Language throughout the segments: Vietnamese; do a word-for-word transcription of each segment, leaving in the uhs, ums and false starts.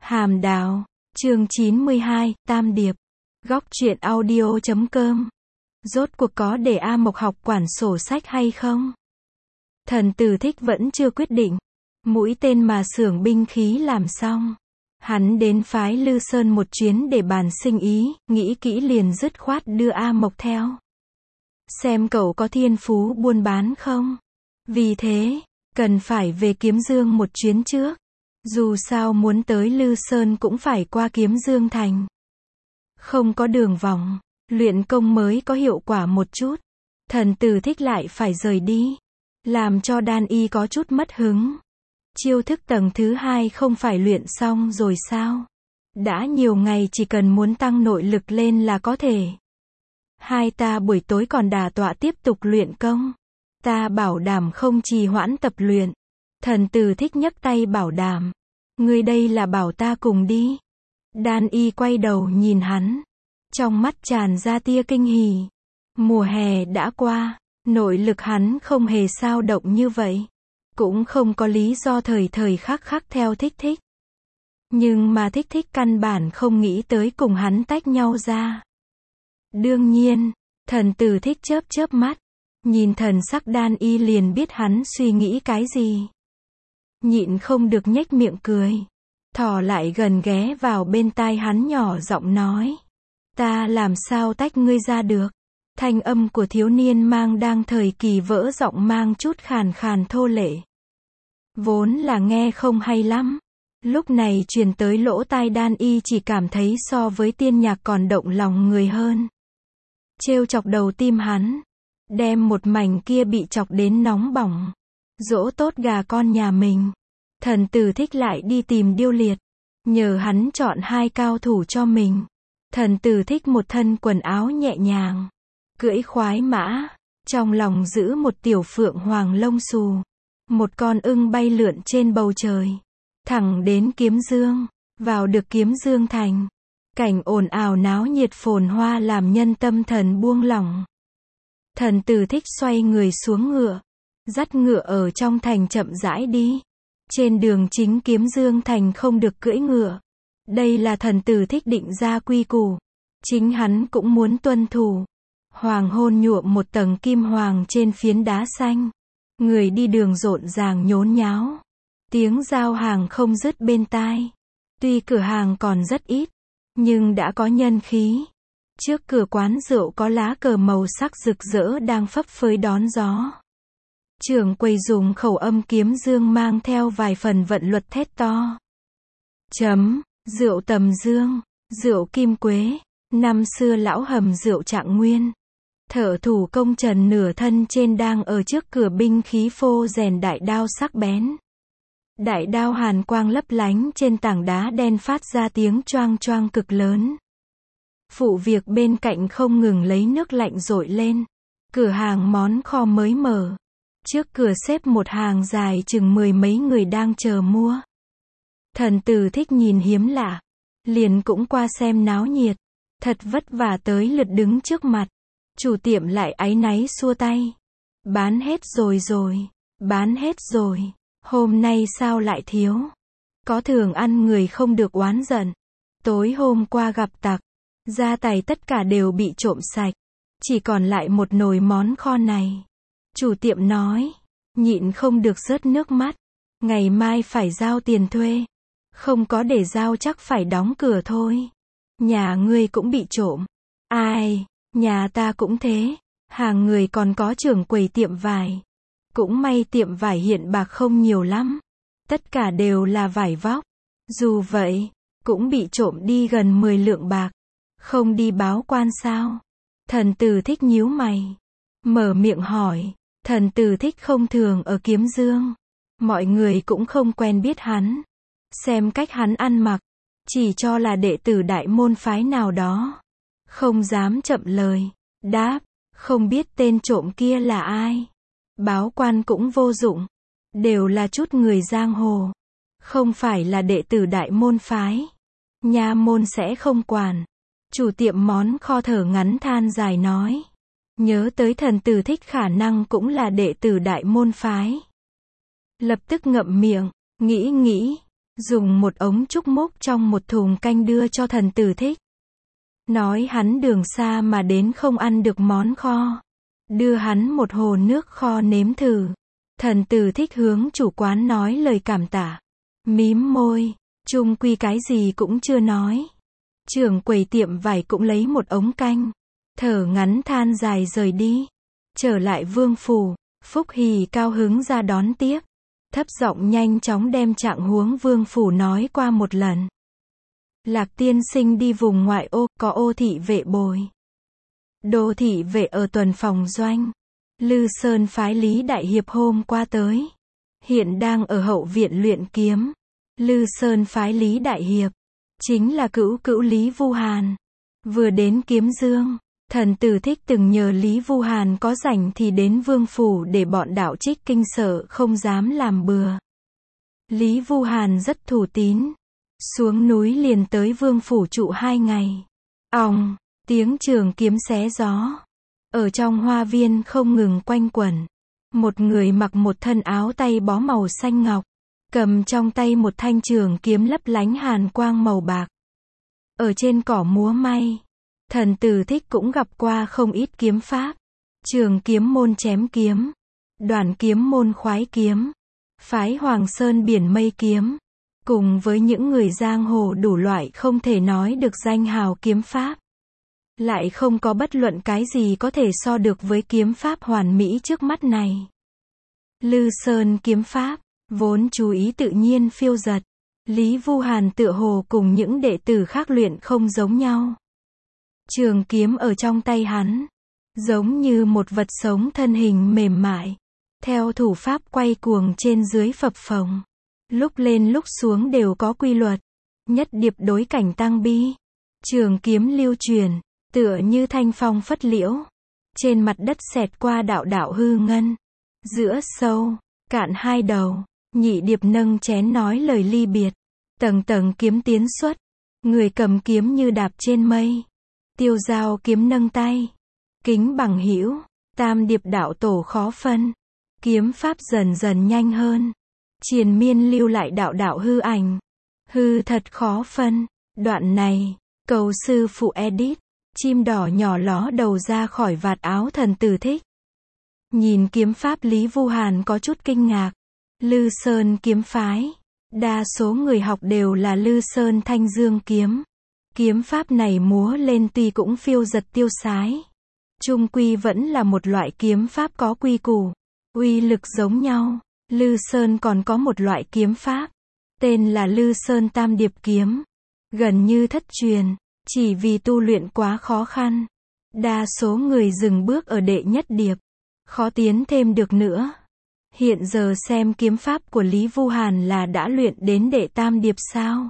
Hàm Đào, chương chín mươi hai, Tam Điệp. Góc truyện audio chấm com. Rốt cuộc có để A Mộc học quản sổ sách hay không? Thần Tử Thích vẫn chưa quyết định. Mũi tên mà xưởng binh khí làm xong, hắn đến phái Lư Sơn một chuyến để bàn sinh ý, nghĩ kỹ liền dứt khoát đưa A Mộc theo. Xem cậu có thiên phú buôn bán không? Vì thế, cần phải về Kiếm Dương một chuyến trước. Dù sao muốn tới Lư Sơn cũng phải qua Kiếm Dương thành. Không có đường vòng, luyện công mới có hiệu quả một chút. Thần Tử Thích lại phải rời đi, làm cho Đan Y có chút mất hứng. Chiêu thức tầng thứ hai không phải luyện xong rồi sao? Đã nhiều ngày chỉ cần muốn tăng nội lực lên là có thể. Hai ta buổi tối còn đả tọa tiếp tục luyện công. Ta bảo đảm không trì hoãn tập luyện. Thần Tử Thích nhấc tay bảo đảm. Ngươi đây là bảo ta cùng đi. Đan Y quay đầu nhìn hắn. Trong mắt tràn ra tia kinh hỉ. Mùa hè đã qua, nội lực hắn không hề sao động như vậy. Cũng không có lý do thời thời khắc khắc theo Thích Thích. Nhưng mà Thích Thích căn bản không nghĩ tới cùng hắn tách nhau ra. Đương nhiên, thần Tử Thích chớp chớp mắt. Nhìn thần sắc Đan Y liền biết hắn suy nghĩ cái gì. Nhịn không được nhếch miệng cười. Thò lại gần ghé vào bên tai hắn nhỏ giọng nói. Ta làm sao tách ngươi ra được? Thanh âm của thiếu niên mang đang thời kỳ vỡ giọng mang chút khàn khàn thô lệ. Vốn là nghe không hay lắm. Lúc này truyền tới lỗ tai Đan Y chỉ cảm thấy so với tiên nhạc còn động lòng người hơn. Trêu chọc đầu tim hắn. Đem một mảnh kia bị chọc đến nóng bỏng. Dỗ tốt gà con nhà mình. Thần Tử Thích lại đi tìm Điêu Liệt. Nhờ hắn chọn hai cao thủ cho mình. Thần Tử Thích một thân quần áo nhẹ nhàng. Cưỡi khoái mã. Trong lòng giữ một tiểu phượng hoàng lông xù. Một con ưng bay lượn trên bầu trời. Thẳng đến Kiếm Dương. Vào được Kiếm Dương thành. Cảnh ồn ào náo nhiệt phồn hoa làm nhân tâm thần buông lỏng. Thần Tử Thích xoay người xuống ngựa. Dắt ngựa ở trong thành chậm rãi đi. Trên đường chính Kiếm Dương thành không được cưỡi ngựa. Đây là thần Tử Thích định ra quy củ. Chính hắn cũng muốn tuân thủ. Hoàng hôn nhuộm một tầng kim hoàng trên phiến đá xanh. Người đi đường rộn ràng nhốn nháo. Tiếng giao hàng không dứt bên tai. Tuy cửa hàng còn rất ít, nhưng đã có nhân khí. Trước cửa quán rượu có lá cờ màu sắc rực rỡ đang phấp phới đón gió. Trưởng quầy dùng khẩu âm Kiếm Dương mang theo vài phần vận luật thét to. Chấm, rượu Tầm Dương, rượu Kim Quế, năm xưa lão hầm rượu Trạng Nguyên. Thợ thủ công trần nửa thân trên đang ở trước cửa binh khí phô rèn đại đao sắc bén. Đại đao hàn quang lấp lánh trên tảng đá đen phát ra tiếng choang choang cực lớn. Phụ việc bên cạnh không ngừng lấy nước lạnh dội lên. Cửa hàng món kho mới mở. Trước cửa xếp một hàng dài chừng mười mấy người đang chờ mua. Thần Tử Thích nhìn hiếm lạ. Liền cũng qua xem náo nhiệt. Thật vất vả tới lượt đứng trước mặt. Chủ tiệm lại áy náy xua tay. Bán hết rồi rồi. Bán hết rồi. Hôm nay sao lại thiếu? Có thường ăn người không được oán giận. Tối hôm qua gặp tặc. Gia tài tất cả đều bị trộm sạch. Chỉ còn lại một nồi món kho này. Chủ tiệm nói. Nhịn không được rớt nước mắt. Ngày mai phải giao tiền thuê. Không có để giao chắc phải đóng cửa thôi. Nhà ngươi cũng bị trộm. Ai, nhà ta cũng thế. Hàng người còn có trưởng quầy tiệm vải. Cũng may tiệm vải hiện bạc không nhiều lắm. Tất cả đều là vải vóc. Dù vậy, cũng bị trộm đi gần mười lượng bạc. Không đi báo quan sao? Thần Tử Thích nhíu mày. Mở miệng hỏi. Thần Tử Thích không thường ở Kiếm Dương. Mọi người cũng không quen biết hắn. Xem cách hắn ăn mặc. Chỉ cho là đệ tử đại môn phái nào đó. Không dám chậm lời. Đáp. Không biết tên trộm kia là ai. Báo quan cũng vô dụng. Đều là chút người giang hồ. Không phải là đệ tử đại môn phái. Nha môn sẽ không quản. Chủ tiệm món kho thở ngắn than dài nói. Nhớ tới thần Tử Thích khả năng cũng là đệ tử đại môn phái. Lập tức ngậm miệng, nghĩ nghĩ. dùng một ống trúc múc trong một thùng canh đưa cho thần tử Thích. Nói hắn đường xa mà đến không ăn được món kho. Đưa hắn một hồ nước kho nếm thử. Thần tử Thích hướng chủ quán nói lời cảm tạ. Mím môi, chung quy cái gì cũng chưa nói. Trưởng quầy tiệm vải cũng lấy một ống canh. Thở ngắn than dài rời đi. Trở lại vương phủ, Phúc Hỷ cao hứng ra đón tiếp. Thấp giọng nhanh chóng đem trạng huống vương phủ nói qua một lần. Lạc tiên sinh đi vùng ngoại ô, có ô thị vệ bồi. Đô thị vệ ở tuần phòng doanh. Lư Sơn phái Lý Đại Hiệp hôm qua tới. Hiện đang ở hậu viện luyện kiếm. Lư Sơn phái Lý Đại Hiệp. Chính là cữu cữu Lý Vu Hàn. Vừa đến Kiếm Dương. Thần tử Thích từng nhờ Lý Vu Hàn có rảnh thì đến vương phủ để bọn đạo trích kinh sợ không dám làm bừa. Lý Vu Hàn rất thủ tín. Xuống núi liền tới vương phủ trụ hai ngày. Òng, tiếng trường kiếm xé gió. Ở trong hoa viên không ngừng quanh quẩn. Một người mặc một thân áo tay bó màu xanh ngọc. Cầm trong tay một thanh trường kiếm lấp lánh hàn quang màu bạc. Ở trên cỏ múa may. Thần tử Thích cũng gặp qua không ít kiếm pháp. Trường kiếm môn chém kiếm. Đoàn kiếm môn khoái kiếm. Phái Hoàng Sơn biển mây kiếm. Cùng với những người giang hồ đủ loại không thể nói được danh hào kiếm pháp. Lại không có bất luận cái gì có thể so được với kiếm pháp hoàn mỹ trước mắt này. Lư Sơn kiếm pháp, vốn chú ý tự nhiên phiêu dật. Lý Vu Hàn tựa hồ cùng những đệ tử khác luyện không giống nhau. Trường kiếm ở trong tay hắn, giống như một vật sống thân hình mềm mại. Theo thủ pháp quay cuồng trên dưới phập phồng. Lúc lên lúc xuống đều có quy luật. Nhất điệp đối cảnh tăng bi. Trường kiếm lưu truyền, tựa như thanh phong phất liễu. Trên mặt đất xẹt qua đạo đạo hư ngân. Giữa sâu, cạn hai đầu, nhị điệp nâng chén nói lời ly biệt. Tầng tầng kiếm tiến xuất. Người cầm kiếm như đạp trên mây. Tiêu dao kiếm nâng tay. Kính bằng hữu, tam điệp đạo tổ khó phân. Kiếm pháp dần dần nhanh hơn. Triền miên lưu lại đạo đạo hư ảnh. Hư thật khó phân. Đoạn này, cầu sư phụ edit. Chim đỏ nhỏ ló đầu ra khỏi vạt áo thần tử Thích. Nhìn kiếm pháp Lý Vu Hàn có chút kinh ngạc. Lư Sơn kiếm phái. Đa số người học đều là Lư Sơn Thanh Dương kiếm. Kiếm pháp này múa lên tuy cũng phiêu dật tiêu sái. Trung quy vẫn là một loại kiếm pháp có quy củ. Uy lực giống nhau. Lư Sơn còn có một loại kiếm pháp. Tên là Lư Sơn Tam Điệp kiếm. Gần như thất truyền. Chỉ vì tu luyện quá khó khăn. Đa số người dừng bước ở đệ nhất điệp. Khó tiến thêm được nữa. Hiện giờ xem kiếm pháp của Lý Vu Hàn là đã luyện đến đệ tam điệp sao?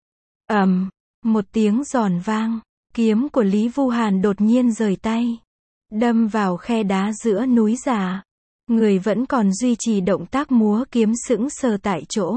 Ầm, một tiếng giòn vang, kiếm của Lý Vu Hàn đột nhiên rời tay, đâm vào khe đá giữa núi giả. Người vẫn còn duy trì động tác múa kiếm sững sờ tại chỗ.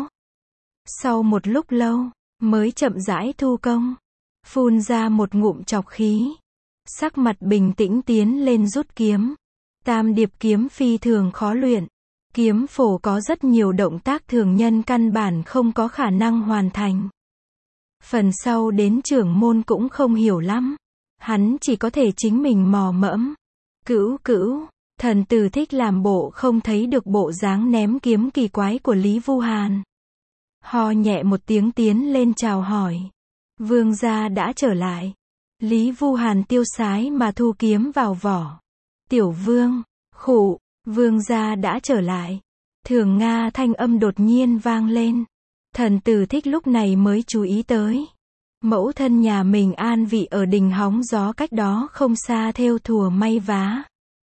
Sau một lúc lâu, mới chậm rãi thu công, phun ra một ngụm trọc khí. Sắc mặt bình tĩnh tiến lên rút kiếm. Tam điệp kiếm phi thường khó luyện. Kiếm phổ có rất nhiều động tác thường nhân căn bản không có khả năng hoàn thành. Phần sau đến trưởng môn cũng không hiểu lắm. Hắn chỉ có thể chính mình mò mẫm. Cữu cữu, thần tử Thích làm bộ không thấy được bộ dáng ném kiếm kỳ quái của Lý Vu Hàn. Ho nhẹ một tiếng tiến lên chào hỏi. Vương gia đã trở lại. Lý Vu Hàn tiêu sái mà thu kiếm vào vỏ. Tiểu vương, khụ, vương gia đã trở lại. Thường Nga thanh âm đột nhiên vang lên. Thần tử Thích lúc này mới chú ý tới. Mẫu thân nhà mình an vị ở đình hóng gió cách đó không xa thêu thùa may vá.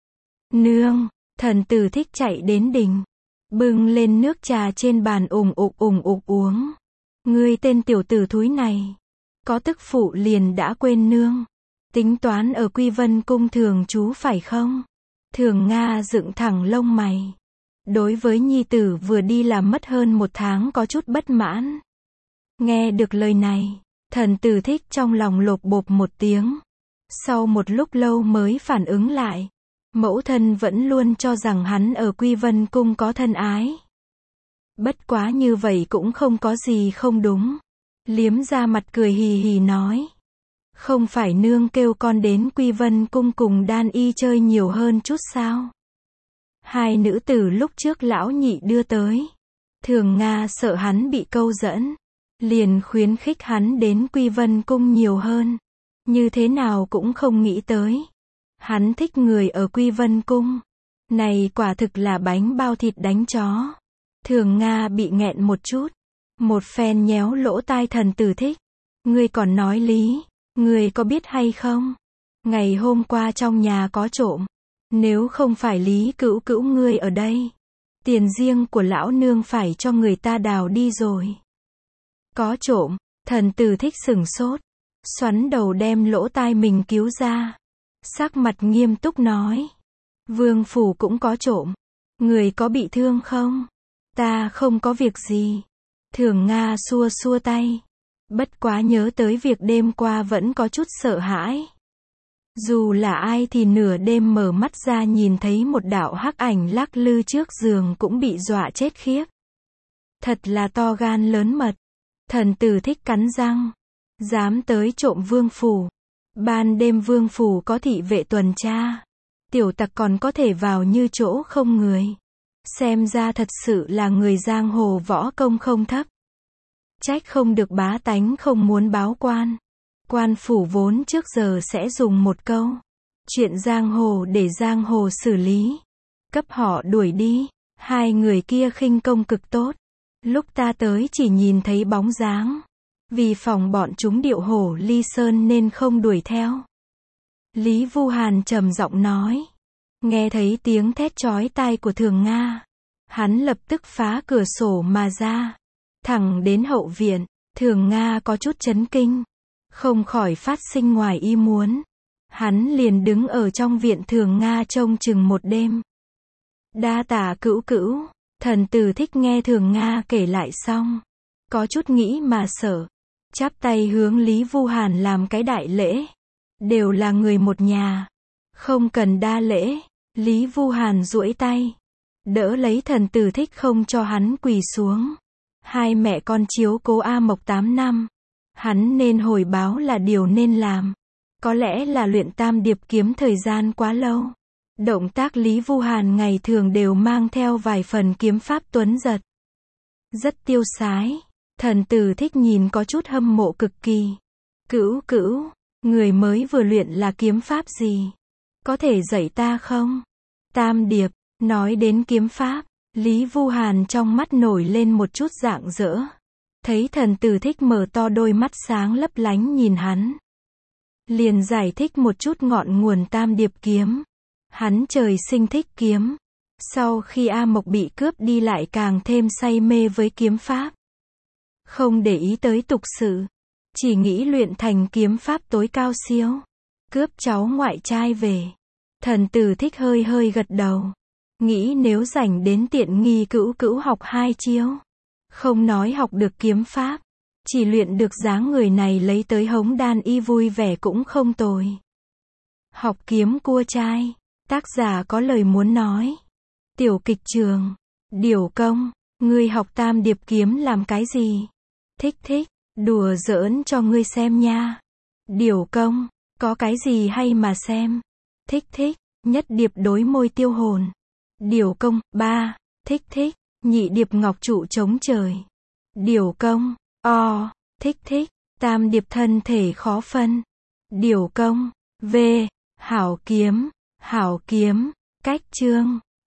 Nương, thần tử Thích chạy đến đình. Bưng lên nước trà trên bàn ủng ục ủng ục uống. Ngươi tên tiểu tử thúi này. Có tức phụ liền đã quên nương. Tính toán ở Quy Vân cung thường trú phải không? Thường Nga dựng thẳng lông mày. Đối với nhi tử vừa đi làm mất hơn một tháng có chút bất mãn. Nghe được lời này, thần tử Thích trong lòng lột bột một tiếng. Sau một lúc lâu mới phản ứng lại. Mẫu thân vẫn luôn cho rằng hắn ở Quy Vân cung có thân ái. Bất quá như vậy cũng không có gì không đúng. Liếm ra mặt cười hì hì nói. Không phải nương kêu con đến Quy Vân cung cùng Đan Y chơi nhiều hơn chút sao? Hai nữ tử lúc trước lão nhị đưa tới. Thường Nga sợ hắn bị câu dẫn. Liền khuyến khích hắn đến Quy Vân cung nhiều hơn. Như thế nào cũng không nghĩ tới. Hắn thích người ở Quy Vân cung. Này quả thực là bánh bao thịt đánh chó. Thường Nga bị nghẹn một chút. Một phen nhéo lỗ tai Thần Tử Thích. Ngươi còn nói lý. Ngươi có biết hay không? Ngày hôm qua trong nhà có trộm. Nếu không phải Lý Cữu Cữu ngươi ở đây. Tiền riêng của lão nương phải cho người ta đào đi rồi. Có trộm. Thần Tử Thích sửng sốt. Xoắn đầu đem lỗ tai mình cứu ra. Sắc mặt nghiêm túc nói. Vương phủ cũng có trộm. Người có bị thương không? Ta không có việc gì. Thường Nga xua xua tay. Bất quá nhớ tới việc đêm qua vẫn có chút sợ hãi. Dù là ai thì nửa đêm mở mắt ra nhìn thấy một đạo hắc ảnh lắc lư trước giường cũng bị dọa chết khiếp. Thật là to gan lớn mật. Thần Tử Thích cắn răng. Dám tới trộm vương phủ. Ban đêm vương phủ có thị vệ tuần tra. Tiểu tặc còn có thể vào như chỗ không người. Xem ra thật sự là người giang hồ võ công không thấp. Trách không được bá tánh không muốn báo quan. Quan phủ vốn trước giờ sẽ dùng một câu. Chuyện giang hồ để giang hồ xử lý. Cấp họ đuổi đi. Hai người kia khinh công cực tốt. Lúc ta tới chỉ nhìn thấy bóng dáng. Vì phòng bọn chúng điệu hổ ly sơn nên không đuổi theo. Lý Vu Hàn trầm giọng nói. Nghe thấy tiếng thét chói tai của Thường Nga. Hắn lập tức phá cửa sổ mà ra. Thẳng đến hậu viện. Thường Nga có chút chấn kinh. Không khỏi phát sinh ngoài ý muốn. Hắn liền đứng ở trong viện Thường Nga trông chừng một đêm. Đa tạ Cữu Cữu. Thần Tử Thích nghe Thường Nga kể lại xong. Có chút nghĩ mà sợ. Chắp tay hướng Lý Vu Hàn làm cái đại lễ. Đều là người một nhà. Không cần đa lễ. Lý Vu Hàn duỗi tay. Đỡ lấy Thần Tử Thích không cho hắn quỳ xuống. Hai mẹ con chiếu cố A Mộc tám năm. Hắn nên hồi báo là điều nên làm. Có lẽ là luyện tam điệp kiếm thời gian quá lâu. Động tác Lý Vu Hàn ngày thường đều mang theo vài phần kiếm pháp tuấn giật. Rất tiêu sái. Thần Tử Thích nhìn có chút hâm mộ cực kỳ. Cữu Cữu, người mới vừa luyện là kiếm pháp gì? Có thể dạy ta không? Tam điệp, nói đến kiếm pháp, Lý Vu Hàn trong mắt nổi lên một chút rạng rỡ. Thấy Thần Tử Thích mở to đôi mắt sáng lấp lánh nhìn hắn. Liền giải thích một chút ngọn nguồn tam điệp kiếm. Hắn trời sinh thích kiếm. Sau khi A Mộc bị cướp đi lại càng thêm say mê với kiếm pháp. Không để ý tới tục sự. Chỉ nghĩ luyện thành kiếm pháp tối cao siêu. Cướp cháu ngoại trai về. Thần Tử Thích hơi hơi gật đầu. Nghĩ nếu rảnh đến tiện nghi Cữu Cữu học hai chiêu. Không nói học được kiếm pháp. Chỉ luyện được dáng người này lấy tới hống Đan Y vui vẻ cũng không tồi. Học kiếm cua trai. Tác giả có lời muốn nói. Tiểu kịch trường. Điểu công. Ngươi học tam điệp kiếm làm cái gì? Thích thích. Đùa giỡn cho ngươi xem nha. Điểu công. Có cái gì hay mà xem? Thích thích. Nhất điệp đối môi tiêu hồn. Điểu công. Ba. Thích thích. Nhị điệp ngọc trụ chống trời. Điểu công. O. Thích thích. Tam điệp thân thể khó phân. Điểu công. V. Hảo kiếm. Hảo kiếm. Cách chương.